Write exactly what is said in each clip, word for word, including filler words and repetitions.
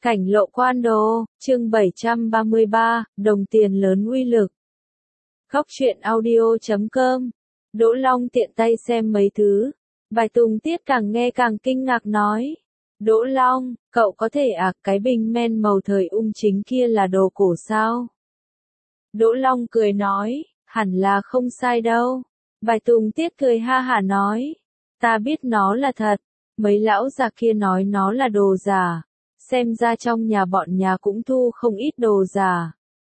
Cảnh lộ quan đồ, chương bảy trăm ba mươi ba, đồng tiền lớn uy lực. Góc truyện audio chấm com. Đỗ Long tiện tay xem mấy thứ. Bài Tùng Tiết càng nghe càng kinh ngạc nói. Đỗ Long, cậu có thể à, cái bình men màu thời ung chính kia là đồ cổ sao? Đỗ Long cười nói, hẳn là không sai đâu. Bài Tùng Tiết cười ha hả nói, ta biết nó là thật. Mấy lão già kia nói nó là đồ giả. Xem ra trong nhà bọn nhà cũng thu không ít đồ giả.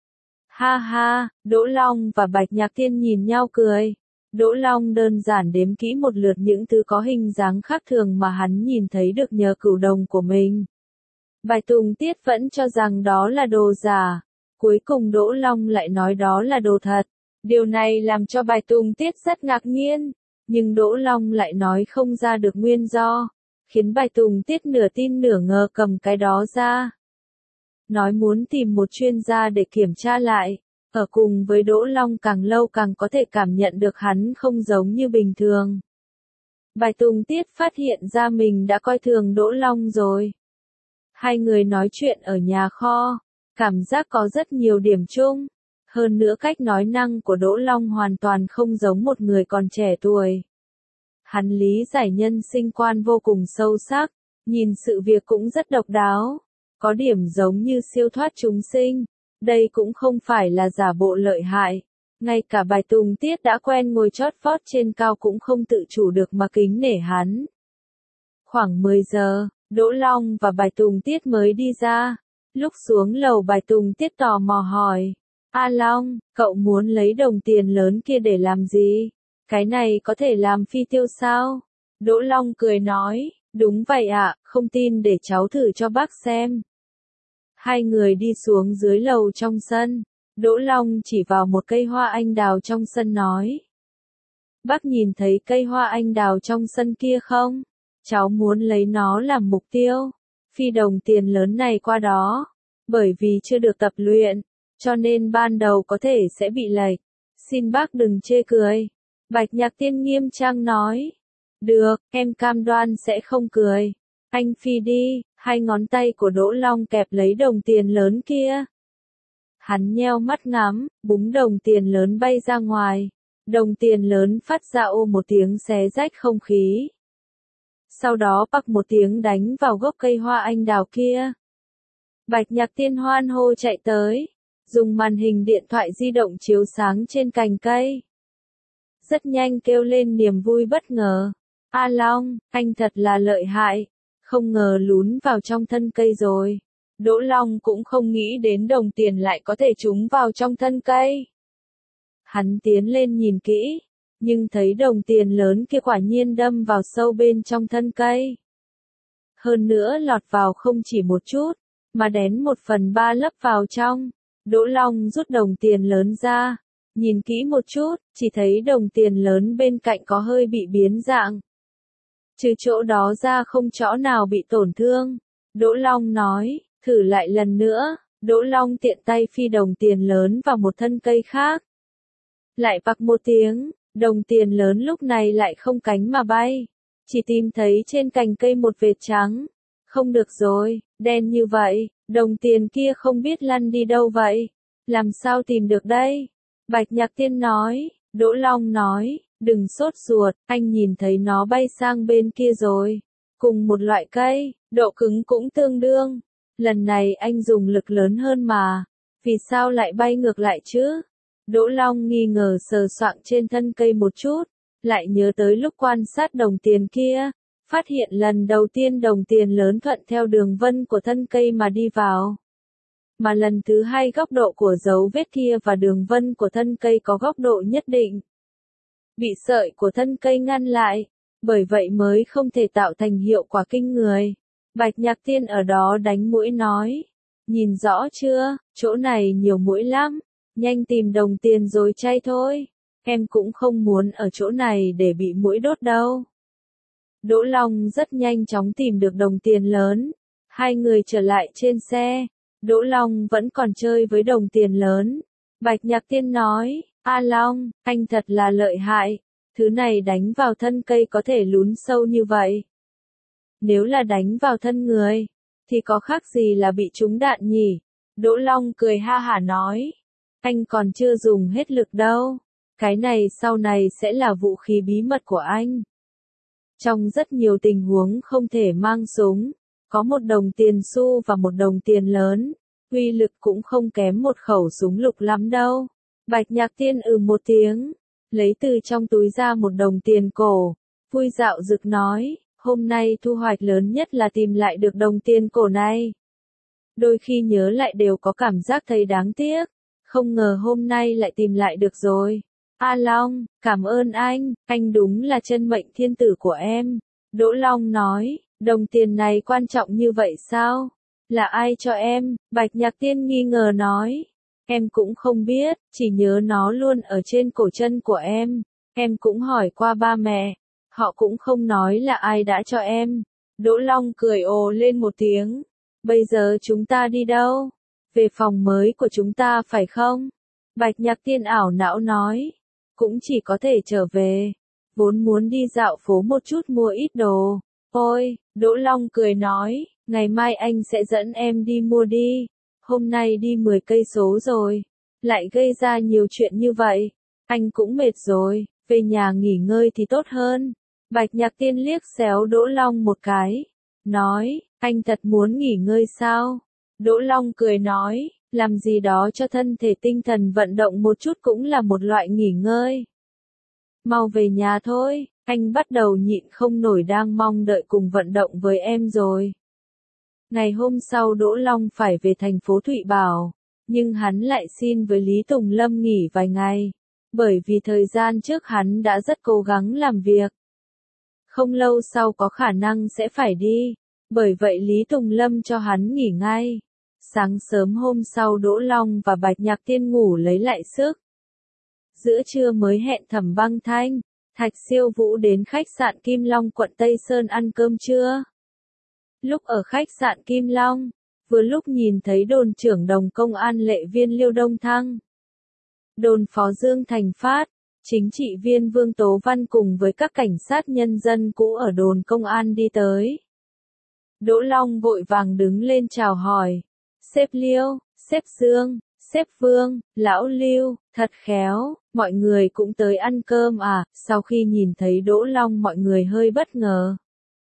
Ha ha, Đỗ Long và Bạch Nhạc Thiên nhìn nhau cười. Đỗ Long đơn giản đếm kỹ một lượt những thứ có hình dáng khác thường mà hắn nhìn thấy được nhờ cửu đồng của mình. Bạch Tùng Tiết vẫn cho rằng đó là đồ giả. Cuối cùng Đỗ Long lại nói đó là đồ thật. Điều này làm cho Bạch Tùng Tiết rất ngạc nhiên. Nhưng Đỗ Long lại nói không ra được nguyên do. Khiến Bạch Tùng Tiết nửa tin nửa ngờ cầm cái đó ra. Nói muốn tìm một chuyên gia để kiểm tra lại. Ở cùng với Đỗ Long càng lâu càng có thể cảm nhận được hắn không giống như bình thường. Bạch Tùng Tiết phát hiện ra mình đã coi thường Đỗ Long rồi. Hai người nói chuyện ở nhà kho. Cảm giác có rất nhiều điểm chung. Hơn nữa cách nói năng của Đỗ Long hoàn toàn không giống một người còn trẻ tuổi. Hắn lý giải nhân sinh quan vô cùng sâu sắc, nhìn sự việc cũng rất độc đáo, có điểm giống như siêu thoát chúng sinh, đây cũng không phải là giả bộ lợi hại, ngay cả Bạch Tùng Tiết đã quen ngồi chót vót trên cao cũng không tự chủ được mà kính nể hắn. Khoảng mười giờ, Đỗ Long và Bạch Tùng Tiết mới đi ra, lúc xuống lầu Bạch Tùng Tiết tò mò hỏi, A Long, cậu muốn lấy đồng tiền lớn kia để làm gì? Cái này có thể làm phi tiêu sao? Đỗ Long cười nói, đúng vậy ạ, không tin để cháu thử cho bác xem. Hai người đi xuống dưới lầu trong sân. Đỗ Long chỉ vào một cây hoa anh đào trong sân nói. Bác nhìn thấy cây hoa anh đào trong sân kia không? Cháu muốn lấy nó làm mục tiêu. Phi đồng tiền lớn này qua đó. Bởi vì chưa được tập luyện, cho nên ban đầu có thể sẽ bị lệch. Xin bác đừng chê cười. Bạch Nhạc Tiên nghiêm trang nói. Được, em cam đoan sẽ không cười. Anh phi đi, hai ngón tay của Đỗ Long kẹp lấy đồng tiền lớn kia. Hắn nheo mắt ngắm, búng đồng tiền lớn bay ra ngoài. Đồng tiền lớn phát ra ô một tiếng xé rách không khí. Sau đó bặc một tiếng đánh vào gốc cây hoa anh đào kia. Bạch Nhạc Tiên hoan hô chạy tới, dùng màn hình điện thoại di động chiếu sáng trên cành cây. Rất nhanh kêu lên niềm vui bất ngờ. A Long, anh thật là lợi hại, không ngờ lún vào trong thân cây rồi. Đỗ Long cũng không nghĩ đến đồng tiền lại có thể trúng vào trong thân cây. Hắn tiến lên nhìn kỹ, nhưng thấy đồng tiền lớn kia quả nhiên đâm vào sâu bên trong thân cây. Hơn nữa lọt vào không chỉ một chút, mà đến một phần ba lấp vào trong. Đỗ Long rút đồng tiền lớn ra. Nhìn kỹ một chút, chỉ thấy đồng tiền lớn bên cạnh có hơi bị biến dạng. Trừ chỗ đó ra không chỗ nào bị tổn thương. Đỗ Long nói, thử lại lần nữa. Đỗ Long tiện tay phi đồng tiền lớn vào một thân cây khác. Lại vặc một tiếng, đồng tiền lớn lúc này lại không cánh mà bay. Chỉ tìm thấy trên cành cây một vệt trắng. Không được rồi, đen như vậy, đồng tiền kia không biết lăn đi đâu vậy. Làm sao tìm được đây? Bạch Nhạc Tiên nói. Đỗ Long nói, đừng sốt ruột, anh nhìn thấy nó bay sang bên kia rồi. Cùng một loại cây, độ cứng cũng tương đương. Lần này anh dùng lực lớn hơn mà. Vì sao lại bay ngược lại chứ? Đỗ Long nghi ngờ sờ soạng trên thân cây một chút. Lại nhớ tới lúc quan sát đồng tiền kia. Phát hiện lần đầu tiên đồng tiền lớn thuận theo đường vân của thân cây mà đi vào. Mà lần thứ hai góc độ của dấu vết kia và đường vân của thân cây có góc độ nhất định. Bị sợi của thân cây ngăn lại, bởi vậy mới không thể tạo thành hiệu quả kinh người. Bạch Nhạc Tiên ở đó đánh mũi nói, nhìn rõ chưa, chỗ này nhiều mũi lắm, nhanh tìm đồng tiền rồi chay thôi, em cũng không muốn ở chỗ này để bị mũi đốt đâu. Đỗ Long rất nhanh chóng tìm được đồng tiền lớn, hai người trở lại trên xe. Đỗ Long vẫn còn chơi với đồng tiền lớn. Bạch Nhạc Tiên nói, A Long, anh thật là lợi hại. Thứ này đánh vào thân cây có thể lún sâu như vậy. Nếu là đánh vào thân người, thì có khác gì là bị trúng đạn nhỉ? Đỗ Long cười ha hả nói. Anh còn chưa dùng hết lực đâu. Cái này sau này sẽ là vũ khí bí mật của anh. Trong rất nhiều tình huống không thể mang súng, có một đồng tiền xu và một đồng tiền lớn, uy lực cũng không kém một khẩu súng lục lắm đâu. Bạch Nhạc Tiên ừ một tiếng, lấy từ trong túi ra một đồng tiền cổ, vui dạo dực nói, hôm nay thu hoạch lớn nhất là tìm lại được đồng tiền cổ này. Đôi khi nhớ lại đều có cảm giác thấy đáng tiếc, không ngờ hôm nay lại tìm lại được rồi. A Long, cảm ơn anh, anh đúng là chân mệnh thiên tử của em. Đỗ Long nói, đồng tiền này quan trọng như vậy sao? Là ai cho em? Bạch Nhạc Tiên nghi ngờ nói. Em cũng không biết, chỉ nhớ nó luôn ở trên cổ chân của em. Em cũng hỏi qua ba mẹ, họ cũng không nói là ai đã cho em. Đỗ Long cười ồ lên một tiếng. Bây giờ chúng ta đi đâu? Về phòng mới của chúng ta phải không? Bạch Nhạc Tiên ảo não nói. Cũng chỉ có thể trở về. Vốn muốn đi dạo phố một chút mua ít đồ. Ôi, Đỗ Long cười nói, ngày mai anh sẽ dẫn em đi mua đi. Hôm nay đi mười cây số rồi. Lại gây ra nhiều chuyện như vậy. Anh cũng mệt rồi, về nhà nghỉ ngơi thì tốt hơn. Bạch Nhạc Tiên liếc xéo Đỗ Long một cái. Nói, anh thật muốn nghỉ ngơi sao? Đỗ Long cười nói, làm gì đó cho thân thể tinh thần vận động một chút cũng là một loại nghỉ ngơi. Mau về nhà thôi, anh bắt đầu nhịn không nổi đang mong đợi cùng vận động với em rồi. Ngày hôm sau Đỗ Long phải về thành phố Thụy Bảo, nhưng hắn lại xin với Lý Tùng Lâm nghỉ vài ngày, bởi vì thời gian trước hắn đã rất cố gắng làm việc. Không lâu sau có khả năng sẽ phải đi, bởi vậy Lý Tùng Lâm cho hắn nghỉ ngay. Sáng sớm hôm sau Đỗ Long và Bạch Nhạc Tiên ngủ lấy lại sức. Giữa trưa mới hẹn Thẩm Băng Thanh, Thạch Siêu Vũ đến khách sạn Kim Long quận Tây Sơn ăn cơm trưa. Lúc ở khách sạn Kim Long, vừa lúc nhìn thấy đồn trưởng đồng công an lệ viên Liêu Đông Thăng. Đồn phó Dương Thành Phát, chính trị viên Vương Tố Văn cùng với các cảnh sát nhân dân cũ ở đồn công an đi tới. Đỗ Long vội vàng đứng lên chào hỏi. Sếp Liêu, sếp Dương, sếp Vương, lão Lưu, thật khéo, mọi người cũng tới ăn cơm à? Sau khi nhìn thấy Đỗ Long mọi người hơi bất ngờ.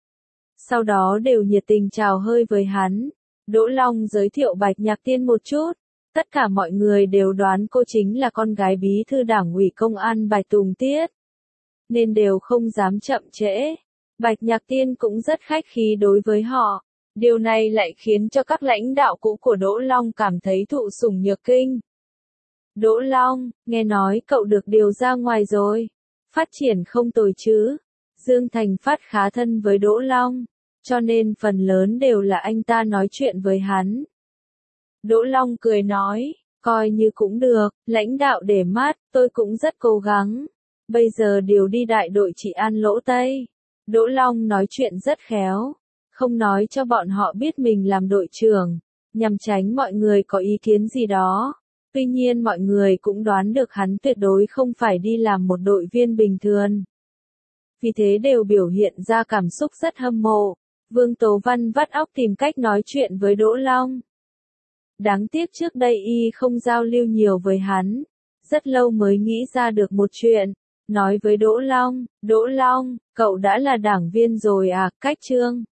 Sau đó đều nhiệt tình chào hơi với hắn. Đỗ Long giới thiệu Bạch Nhạc Tiên một chút. Tất cả mọi người đều đoán cô chính là con gái bí thư đảng ủy công an Bạch Tùng Tiết, nên đều không dám chậm trễ. Bạch Nhạc Tiên cũng rất khách khí đối với họ. Điều này lại khiến cho các lãnh đạo cũ của Đỗ Long cảm thấy thụ sủng nhược kinh. Đỗ Long, nghe nói cậu được điều ra ngoài rồi. Phát triển không tồi chứ. Dương Thành Phát khá thân với Đỗ Long, cho nên phần lớn đều là anh ta nói chuyện với hắn. Đỗ Long cười nói, coi như cũng được, lãnh đạo để mắt, tôi cũng rất cố gắng. Bây giờ điều đi đại đội trị an Lỗ Tây. Đỗ Long nói chuyện rất khéo, không nói cho bọn họ biết mình làm đội trưởng, nhằm tránh mọi người có ý kiến gì đó. Tuy nhiên mọi người cũng đoán được hắn tuyệt đối không phải đi làm một đội viên bình thường. Vì thế đều biểu hiện ra cảm xúc rất hâm mộ. Vương Tố Văn vắt óc tìm cách nói chuyện với Đỗ Long. Đáng tiếc trước đây y không giao lưu nhiều với hắn, rất lâu mới nghĩ ra được một chuyện. Nói với Đỗ Long, Đỗ Long, cậu đã là đảng viên rồi à, cách chương.